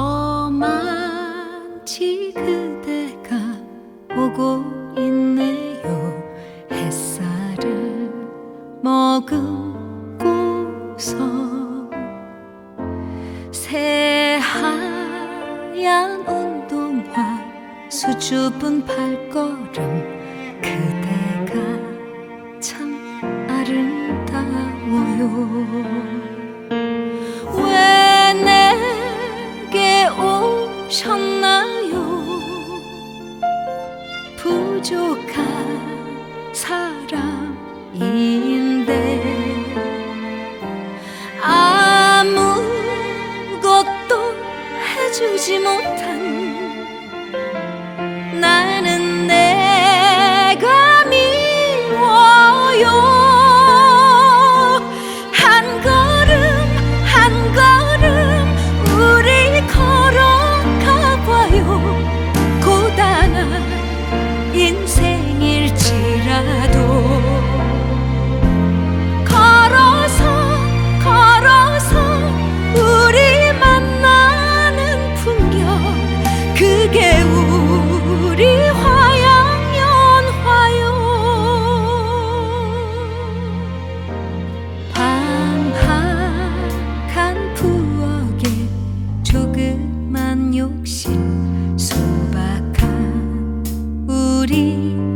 저만치 그대가 오고 있네요. 햇살을 머금고서 새하얀 운동화 수줍은 발걸음 그대가 참 아름다워요. 왜 내게 오셨나요? 부족한 사람인데 아무것도 해주지 못한 나는 내가 미워요. 한 걸음 한 걸음 우리 걸어가봐요. 고단한 인생일지라도 걸어서 우리 만나는 풍경 그게 우리 화양연화요. 방학한 부엌에 조그만 욕실 소박한 우리